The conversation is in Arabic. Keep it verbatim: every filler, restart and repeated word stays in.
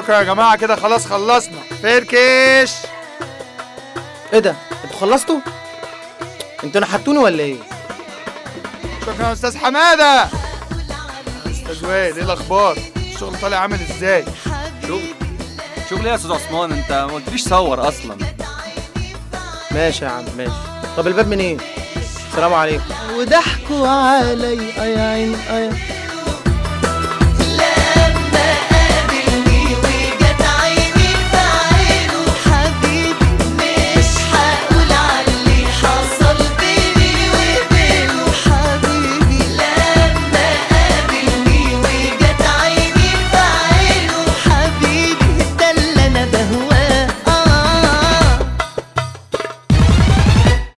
شكرا يا جماعه، كده خلاص خلصنا. فركش. ايه ده؟ انتوا خلصتوا؟ انتوا نحتوني ولا ايه؟ شكرا يا استاذ حماده. استاذ وائل، ايه الاخبار؟ الشغل طالع عامل ازاي؟ شغل شغل ايه يا استاذ عثمان؟ انت ما قلتليش صور اصلا. ماشي يا عم ماشي. طب الباب منين؟ السلام عليكم. وضحكوا علي يا عين.